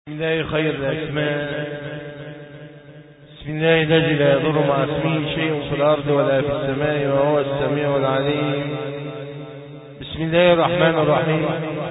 بسم الله خير الأسماء. بسم الله الذي لا يضر مع اسمه شيء في الأرض ولا في السماء وهو السميع العليم. بسم الله الرحمن الرحيم.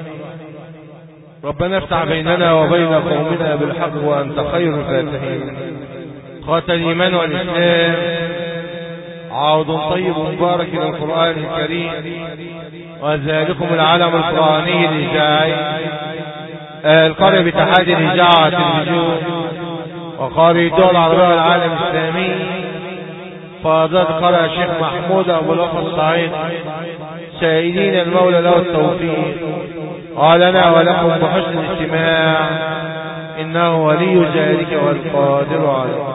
ربنا افتح بيننا وبين قومنا بالحق وأنت خير الفاتحين. قاتل الإيمان والإسلام عوض طيب مبارك إلى القرآن الكريم، وذلكم العالم القرآني الإذاعي القارئ باتحاد الإذاعة والتلفزيون وقارئ الدول العربية والعالم الإسلامي فضيلة قارئ الشيخ محمود أبو الوفا الصعيد، سائلين المولى له التوفيق ولنا ولكم بحسن الاستماع، إنه ولي ذلك والقادر عليه.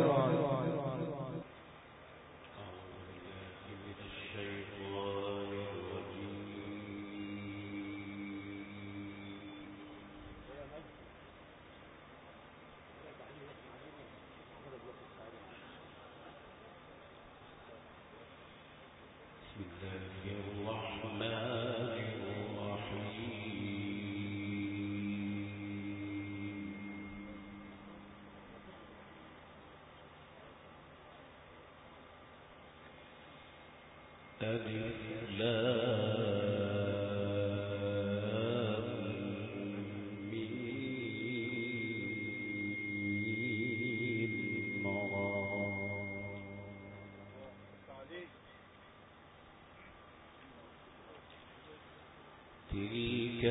تلك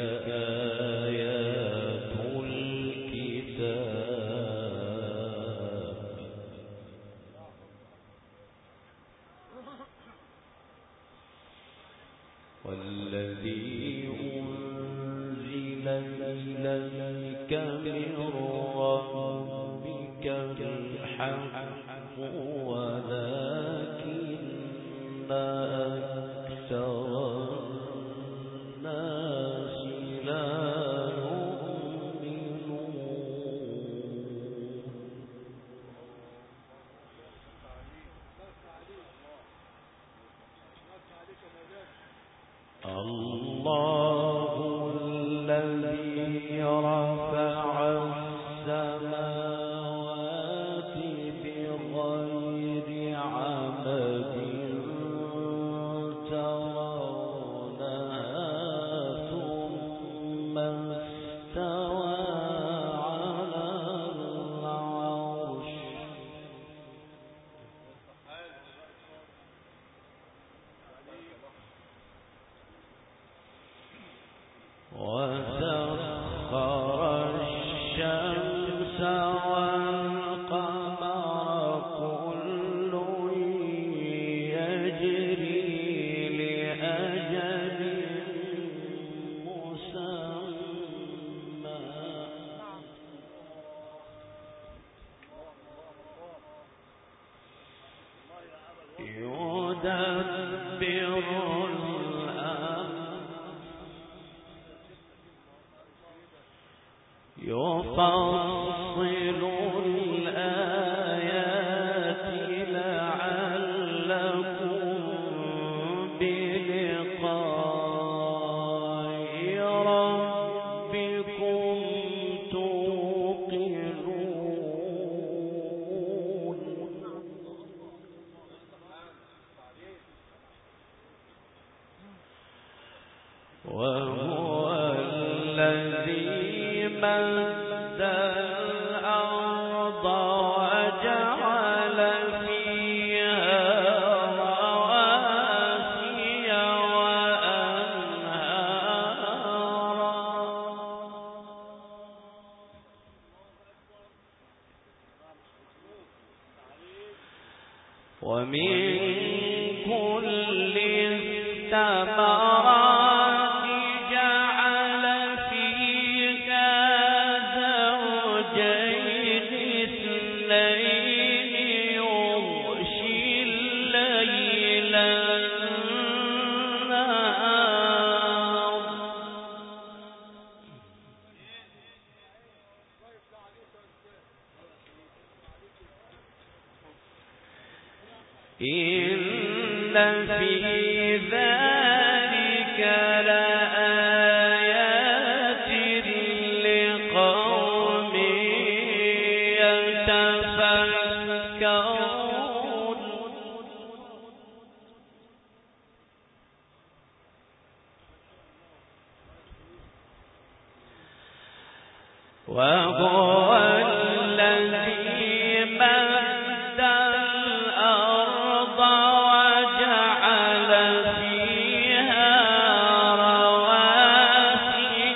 آيات الكتاب والذي أنزل إليك من ربك الحق ولكن أكثر الناس لا يؤمنون. الله الذي رفع السماوات بغير عمد ترونها ثم استوى على العرش وسخر الشمس والقمر كل يجري لأجل مسمى يدبر يفصل الآيات لعلكم بلقاء ربكم توقنون. وهو الذي مد الأرض وجعل فيها رواسي وأنهارا ومن كل الثمرات إن في ذلك لآيات لقوم وهو الذي مد الأرض وجعل فيها رواسي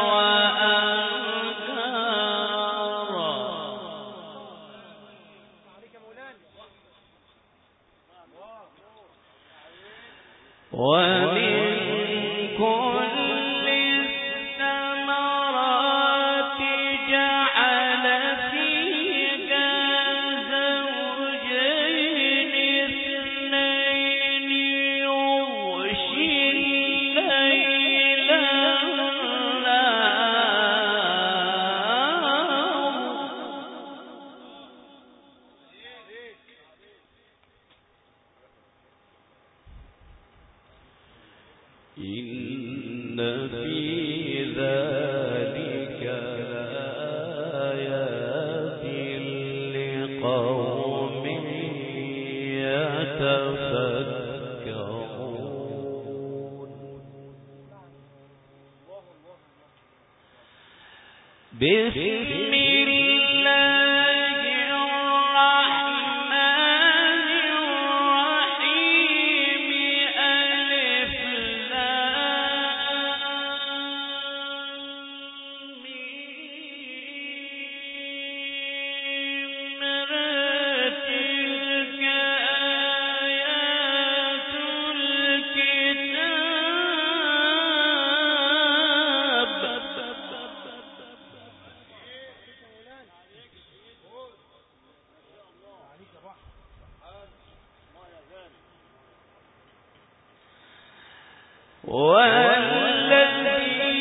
وأنهارا ومن كل الثمرات جعل فيها زوجين اثنين يغشي الليل إن في ذلك لآيات لقوم يتفكرون بسم الله الرحمن الرحيم ألف لام ميم تلك آيات الكتاب والذي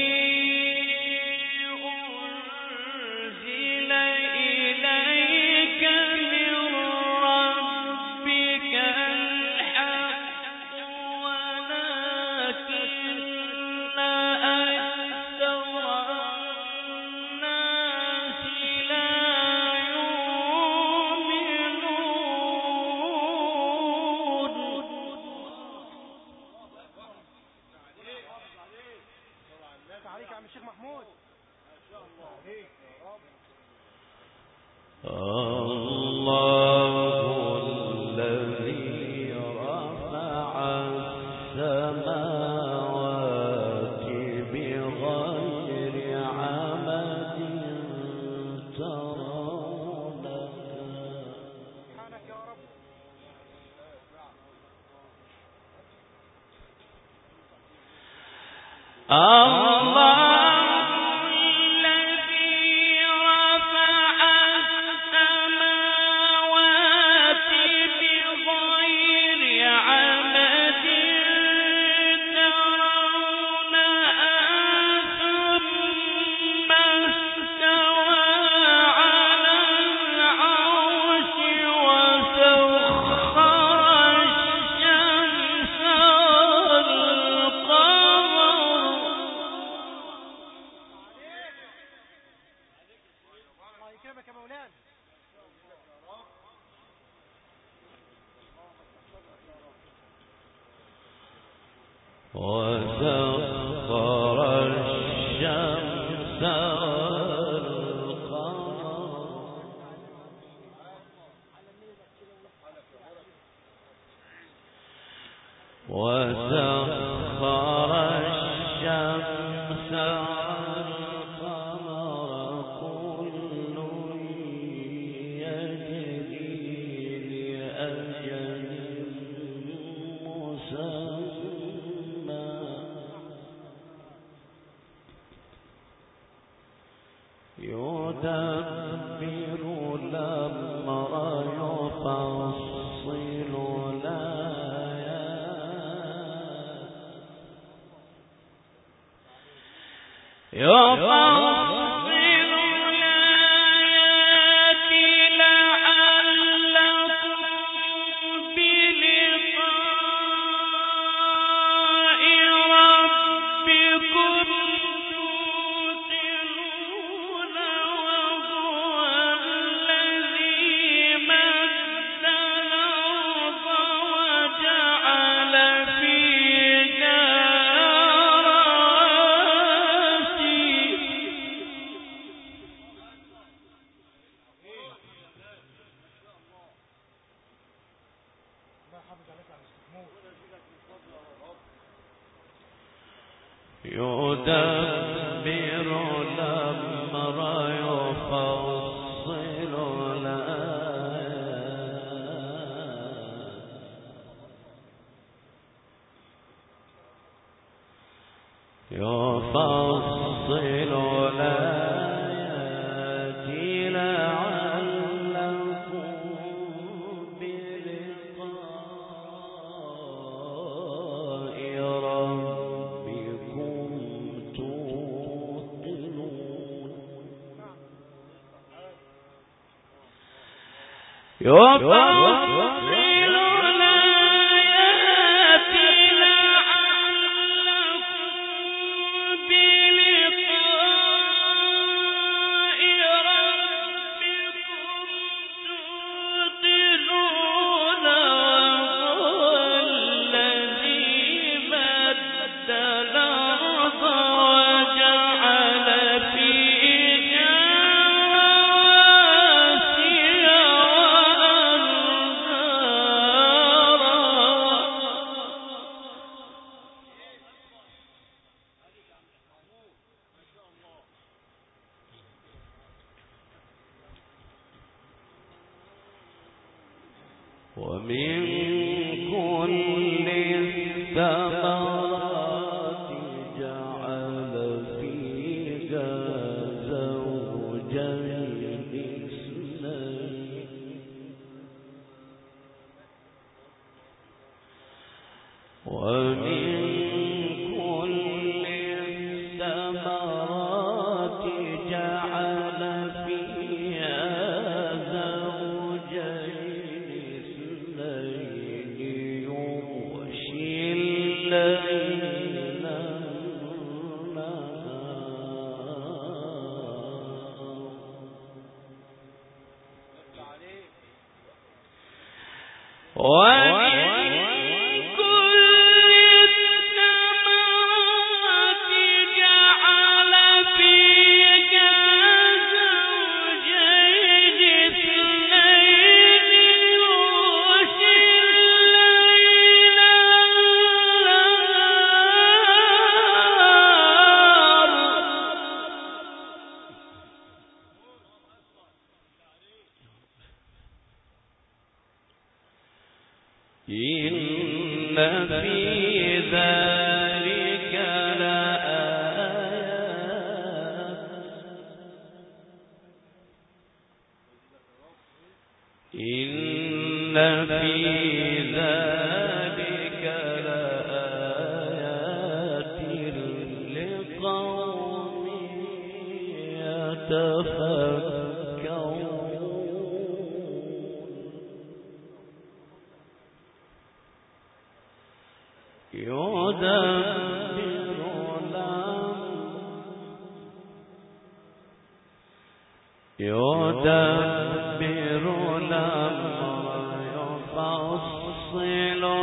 أنزل إليك من ربك الحق ولكن أكثر الناس لا يؤمنون عليك يا عم الشيخ محمود. الله الذي رفع السماوات بغير عمد ترونها سبحانك يا رب. وسخر الشمس والقمر وسخر الشمس والقمر كل يجري لأجل مسمى يدبر الأمر يفصل الآيات لعلكم بلقاء ربكم توقنون وهو الذي مد الأرض وجعل فيها رواسي يدبر الأمر يفصل الآيات لعلكم بلقاء ربكم توقنون ومن كل الثمرات جعل فيها زوجين اثنين ومن كل الثمرات جعل فيها زوجين اثنين يغشي الليل إن في ذلك لآيات إن في ذلك لآيات لقوم يتفكرون يدبر الأمر يفصل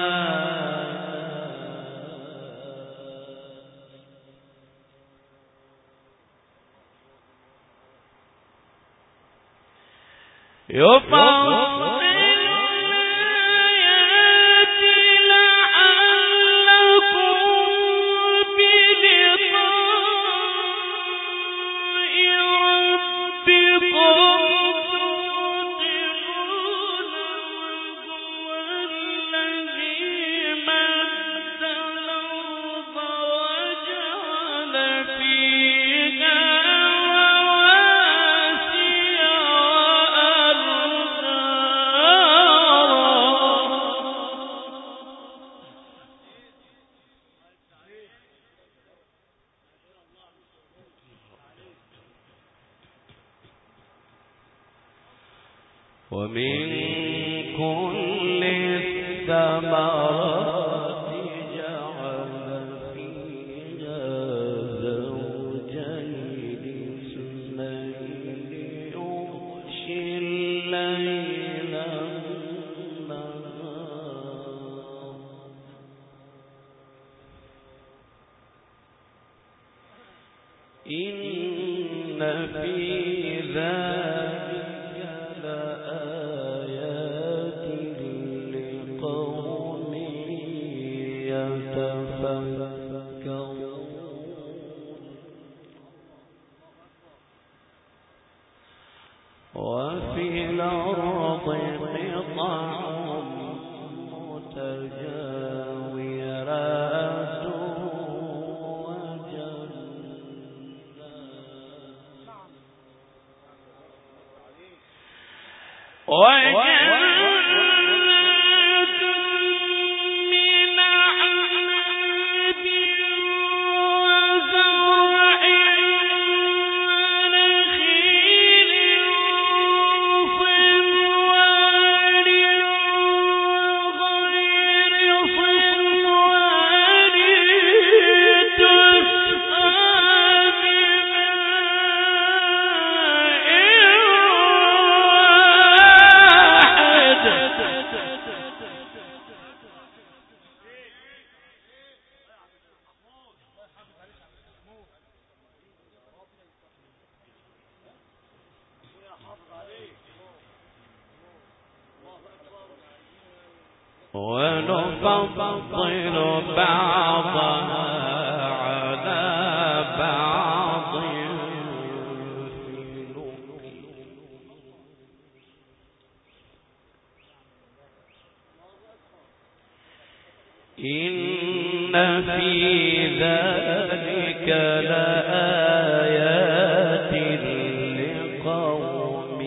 ومن كل الثمرات جعل فيها زوجين اثنين يغشي الليل النهار إن في ذلك لآيات لقوم يتفكرون وفي الأرض قطع متجاورات وجنات من أعناب وزرع ونخيل صنوان وغير صنوان تسقى ونفضل بعضها على بعض إن في ذلك لآيات لقوم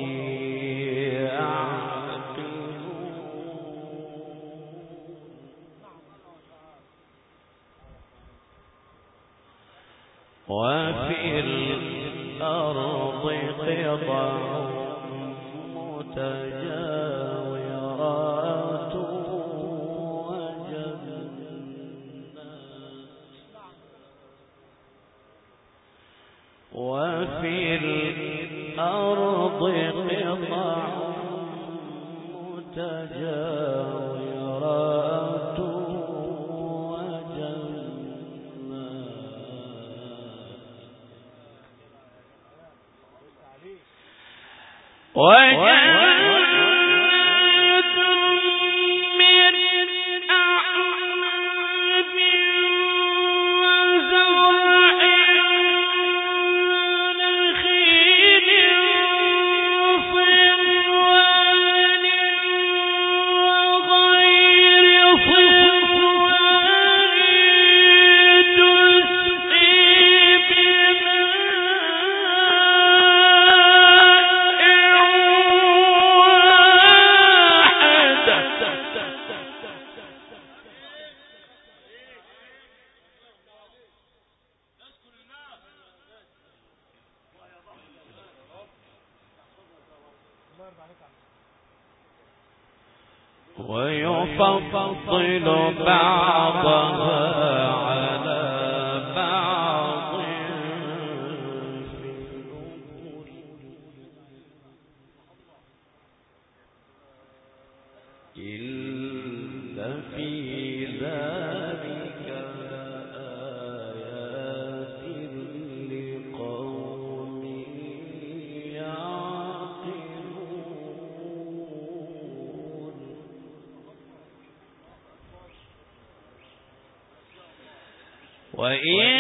وفي الأرض قطع متجاورات وفي الأرض قطع متجاورات وجنات من أعناب وزرع ونخيل صنوان وغير صنوان ويفضل بعضها على بعض إن في ذلك لآيات لقوم يعقلون وإن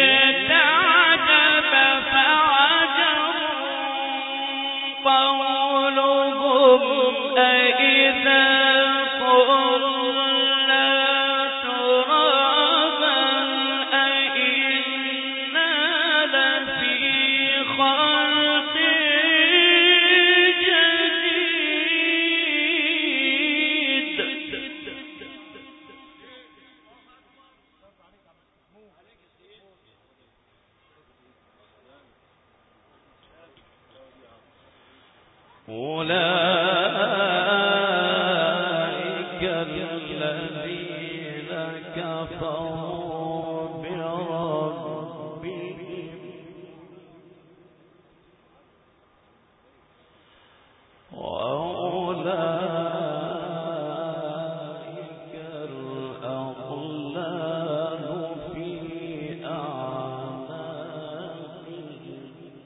تعجب فعجب قولهم أإذا كنا ترابا أإنا لفي خلق جديد أولئك الذين كفروا بربهم وأولئك الأغلال في أعناقهم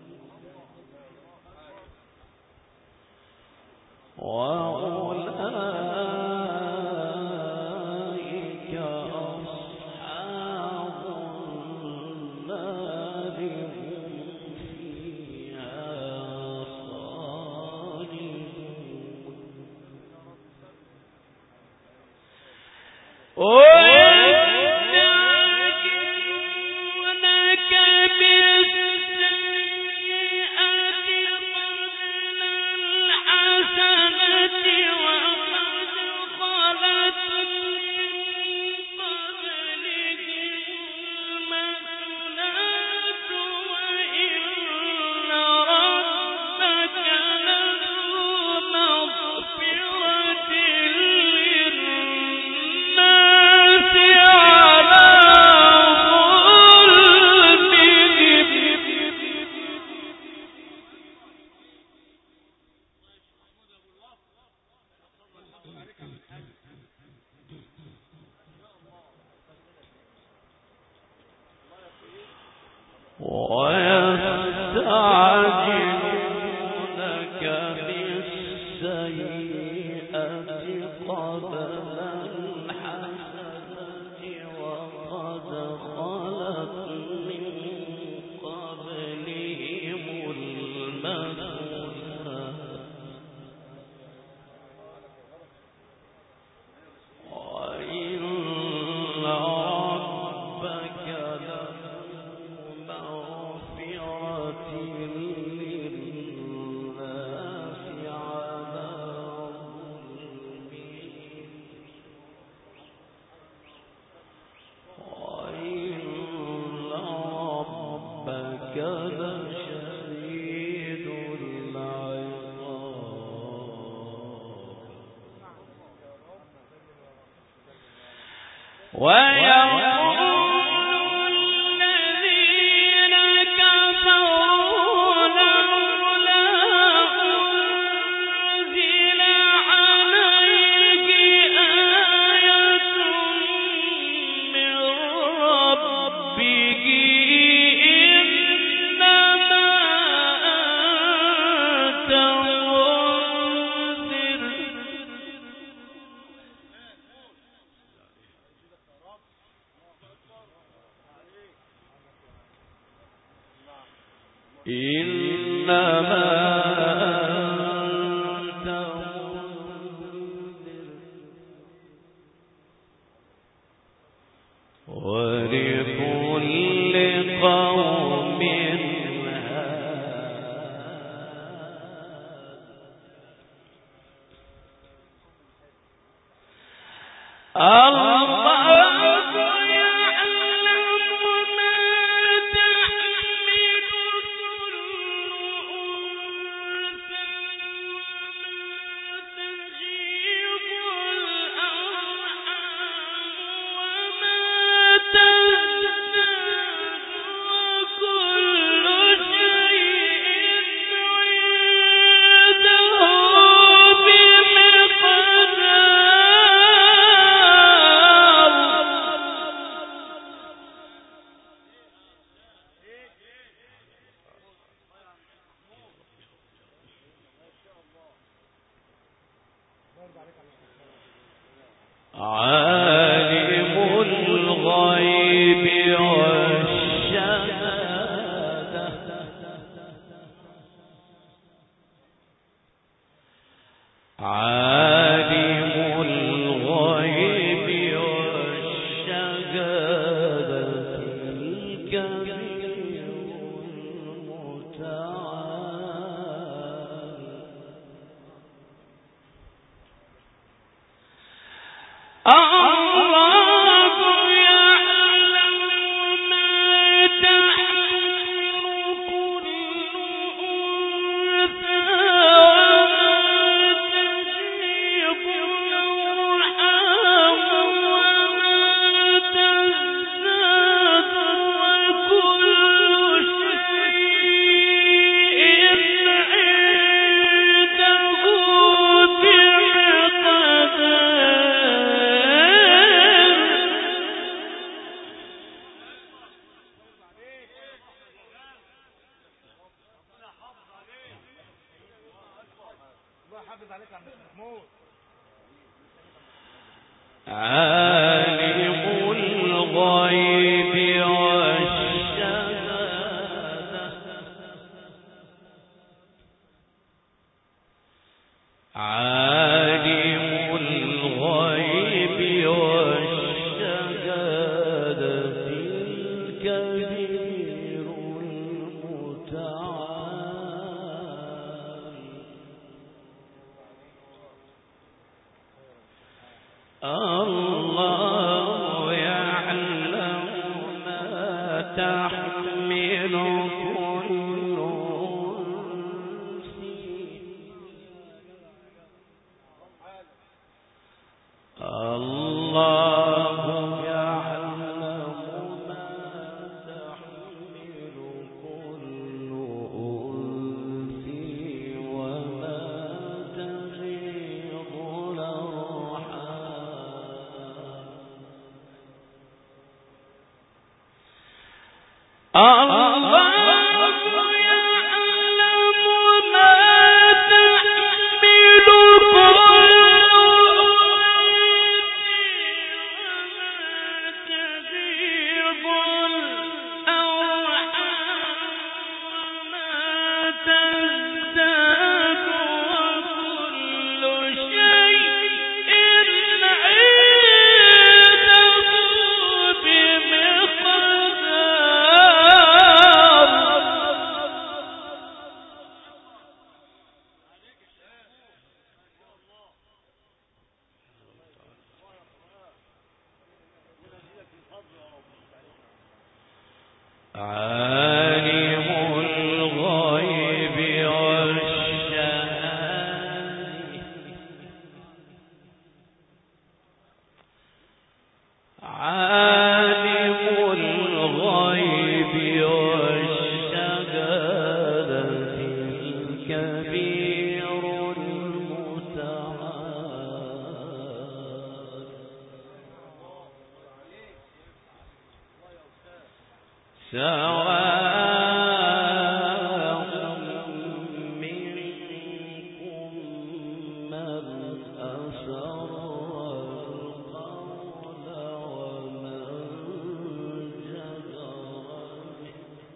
وأولئك أصحاب النار هم فيها خالدون عالم الغيب والشهادة الله يعلم ما تحمل كل أنثى الله يعلم ما تحمل كل أنثى وما تغيض الأرحام عالم الغيب والشهادة عالم الغيب والشهادة الكبير المتعال سواء منكم من أسر القول ومن جهر به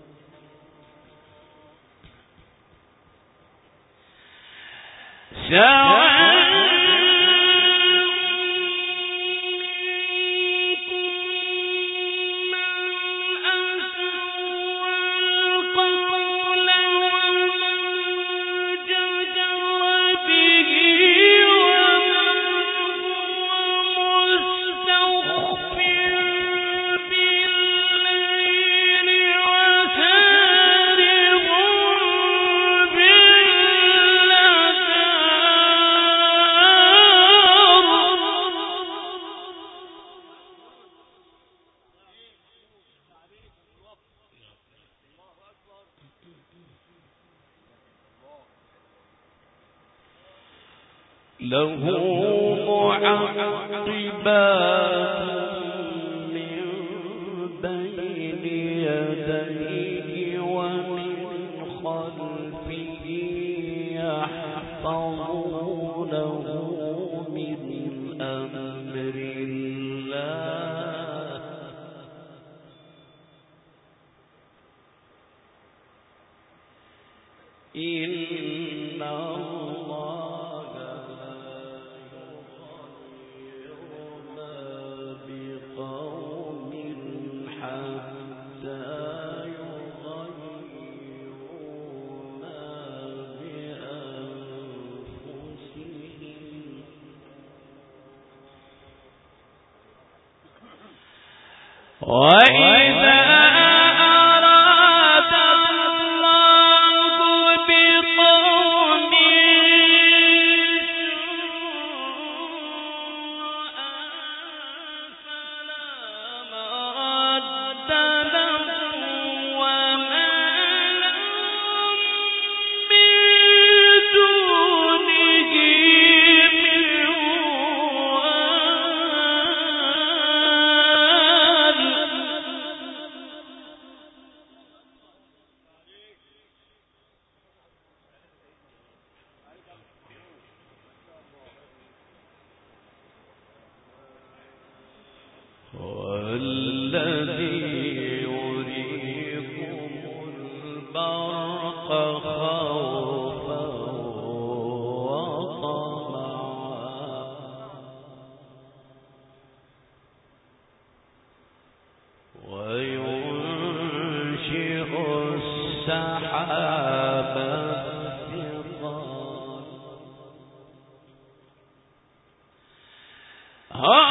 له معقبات من بين يديه ومن خلفه يحفظونه من أمر الله إن الله وإذا أراد الله بقوم سوءا فلا مرد له وما لهم من دونه من والذي يريكم البرق خوفا وطمعا وينشئ السحاب الثقال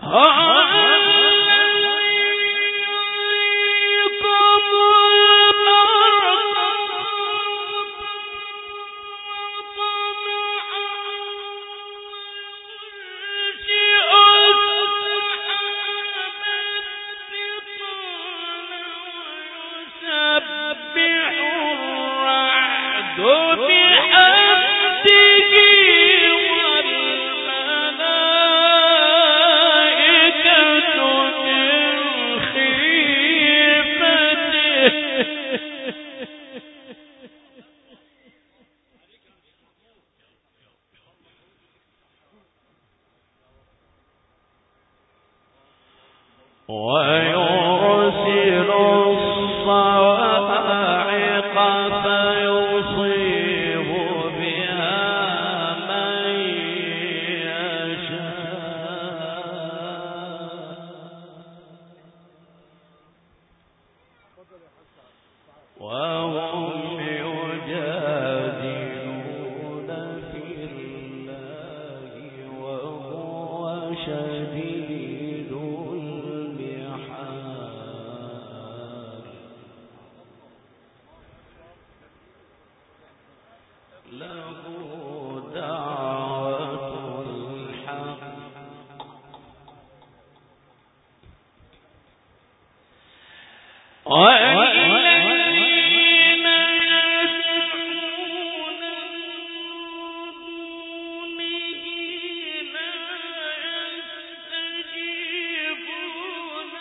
ويرسل الصواعق فيصيب بها من يشاء وهم يجادلون في الله وهو شديد المحال له دعوة الحق والذين يدعون من دونه لا يستجيبون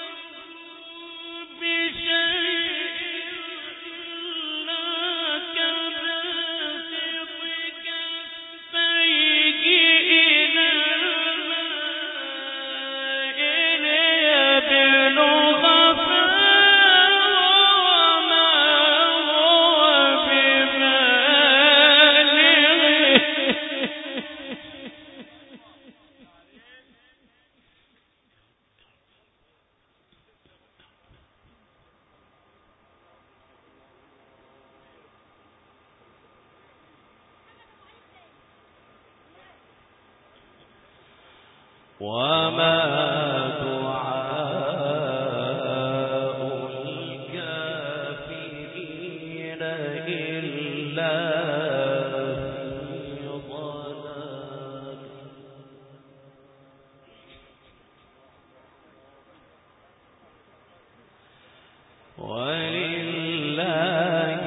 لهم بشيء إلا كباسط كفيه إلى الماء ليبلغ فما هو ببالغه وما دعاء الكافرين إلا في ضلال ولله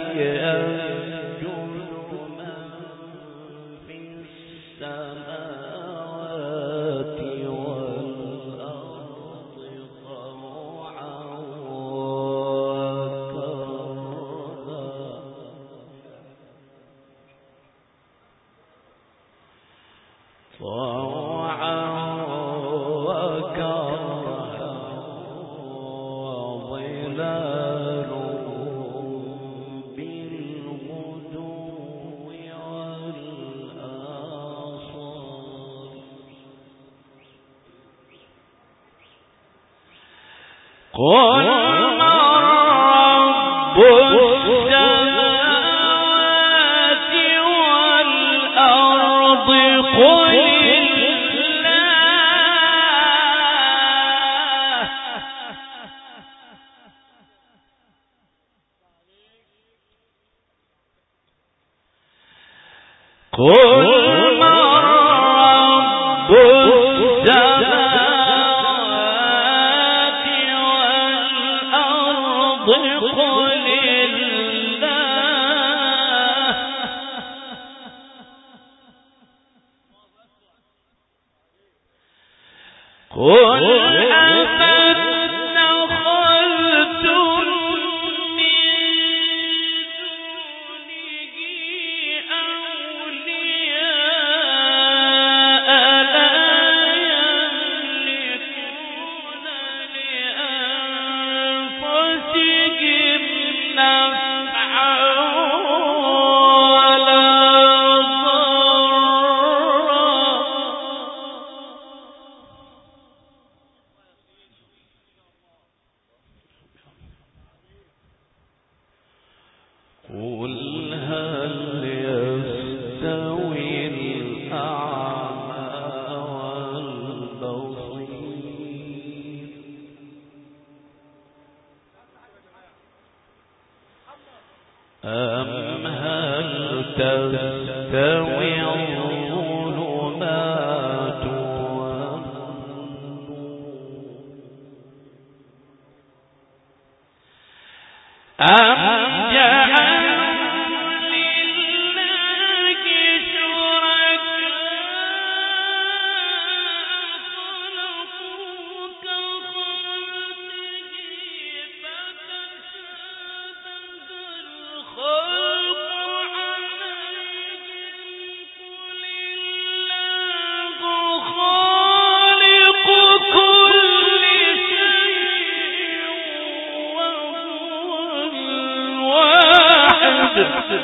يسجد من في السماوات والأرض طوعا وكرها وظلالهم بالغدو والآصال قل من رب السماوات والأرض قل الله قل من رب السماوات والأرض قل الله قل أفاتخذتم من دونه أولياء لا يملكون لأنفسهم نفعا ولا ضرا تستوي الظلمات أم جعلوا لله شركاء خلقوا كخلقه فتشابه الخلق عليهم قل الله خالق كل شيء وهو الواحد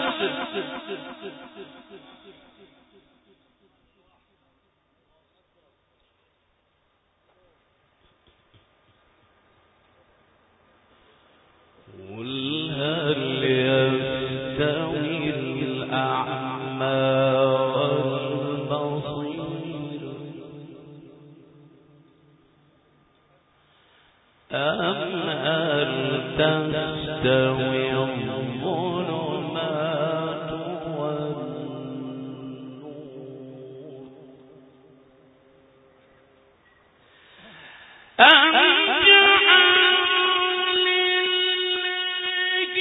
قل هل يستوي الأعمى والبصير أم هل تستوي الظلمات والنور أم جعلوا لله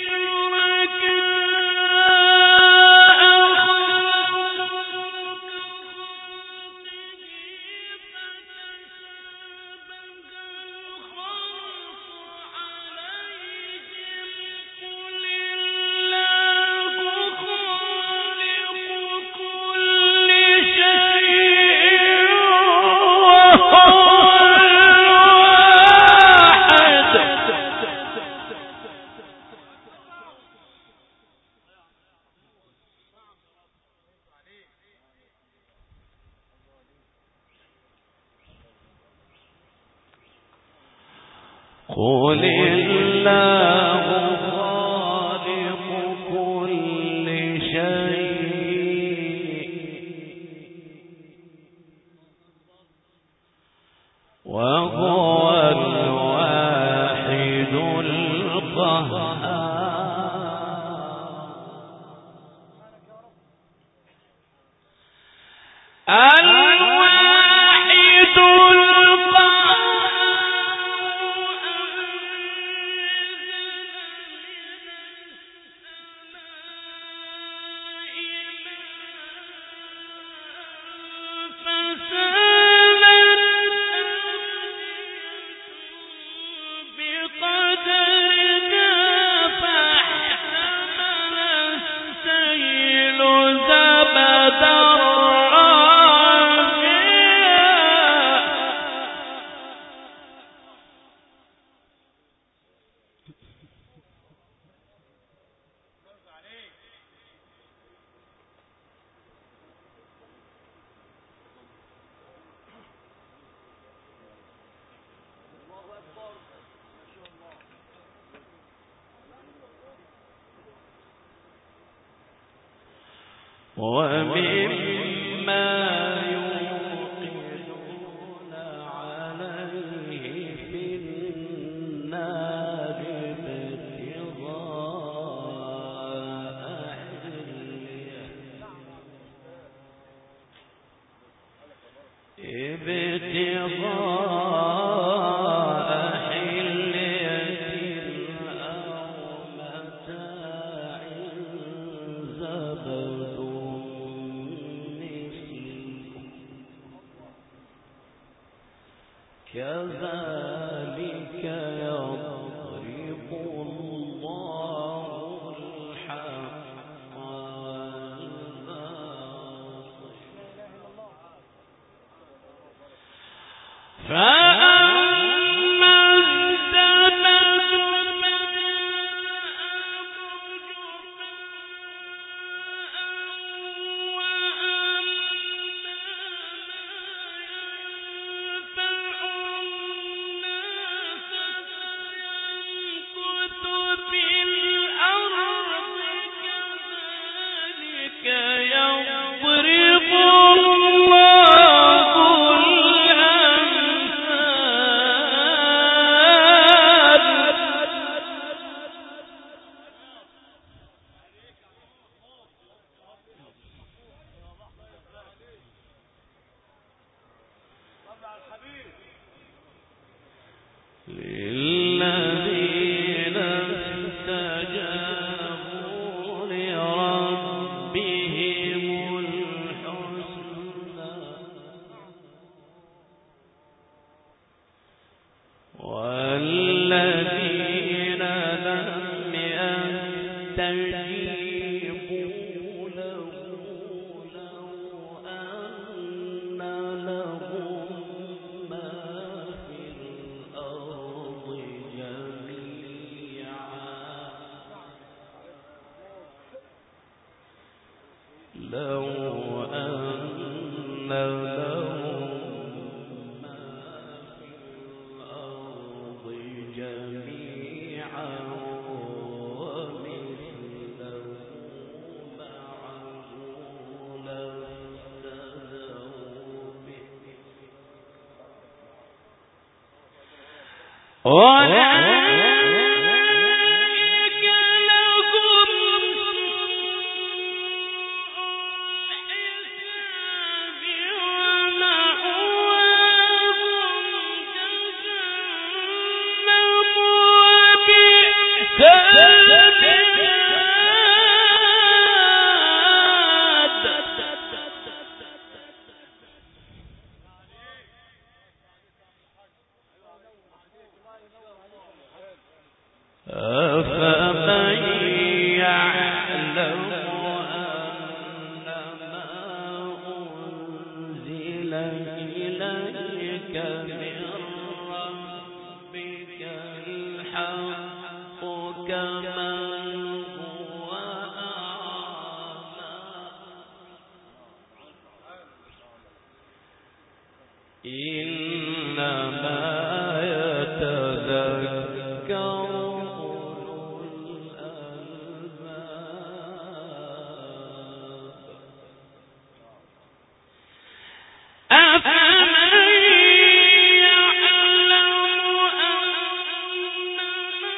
شركاء خلقوا قل الله خالق كل شيء وهو الواحد القهار الواحد ومما يوقدون عليه في النار ابتغاء حلية أو متاع زبد كذلك يضرب الله الحق والباطل فأما الزبد يضرب الله الأمثال للذين استجابوا لربهم الحسنى والذين لم يستجيبوا له لو أن لهم ما في الأرض جميعا لو أن لهم ما في الأرض جميعا ومثله معه لافتدوا به أولئك لهم سوء الحساب ومأواهم جهنم وبئس أفمن يعلم أنما أنزل إليك من ربك الحق كمن هو أعمى إنما يتذكر أولو الألباب أفمن يعلم أنما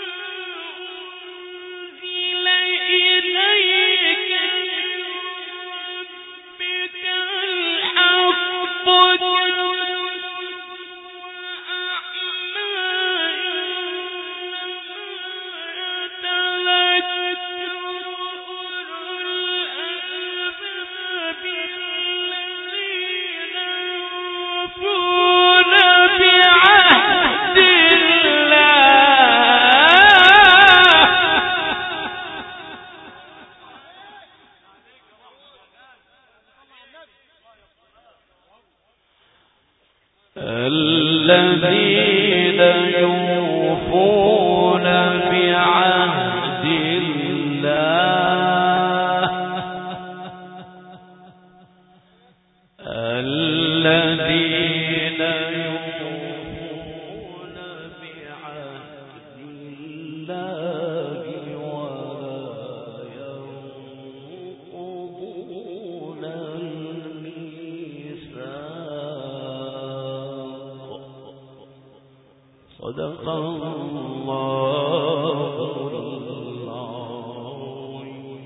أنزل إليك من ربك الحق الذين يوفون بعهد الله الذين يوفون بعهد الله ولا ينقضون الميثاق صدق الله العظيم.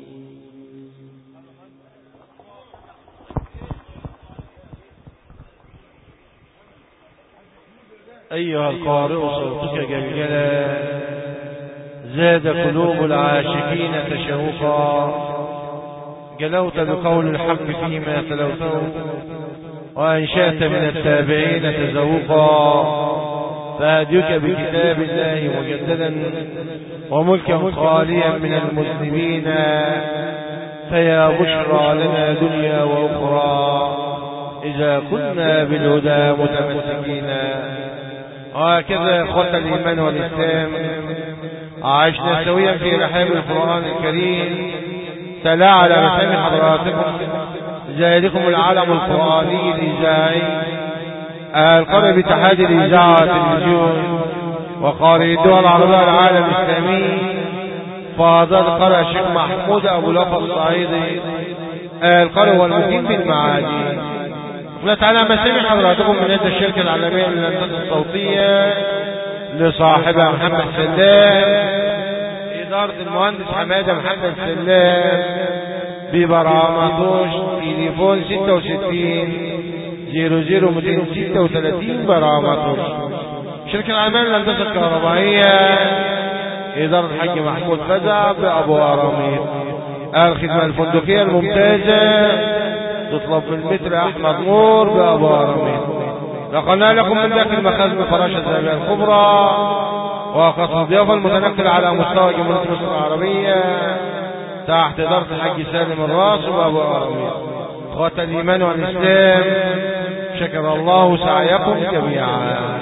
أيها القارئ صوتك جلجلا زاد قلوب العاشقين تشوقا جلوت بقول الحق فيما تلوته وأنشأت من التابعين تزوقا فهديك بكتاب الله مجددا وملكا خاليا من المذنبين فيا بشرى لنا دنيا وأخرى إذا كنا بالهدى متمسكين. وهكذا إخوة الإيمان والإسلام عشنا سويا في رحاب القرآن الكريم تلا على مسامع حضراتكم ذلكم العالم القرآني الإذاعي القرية باتحاد الإذاعة والتلفزيون وقارئ الدول العربية العالم الإسلامي فاضل قرأ الشيخ محمود أبو لفظ الصعيدي القرية والمقيم بالمعادي. ونتعالى مسامع حضراتكم من هذه الشركة العالمية للهندسة الصوتية لصاحبها محمد سلام إدارة المهندس حمادة محمد سلام ببرامتوش تليفون 66 00236 برامة. شركة الأعمال الهندسة الكهربائية إدارة الحاج محمود فزع بأبو أرامير. الخدمة الفندقية الممتازة تطلب من متر أحمد نور بأبو أرامير. نقلنا لكم من داخل مخازن فراشة الزاوية الكبرى وقصر الضيافة المتنقل على مستوى جمهورية مصر العربية تحت إدارة الحاج سالم الراس وأبو أرامير. إخوة الإيمان والإسلام، شكر الله سعيكم جميعا.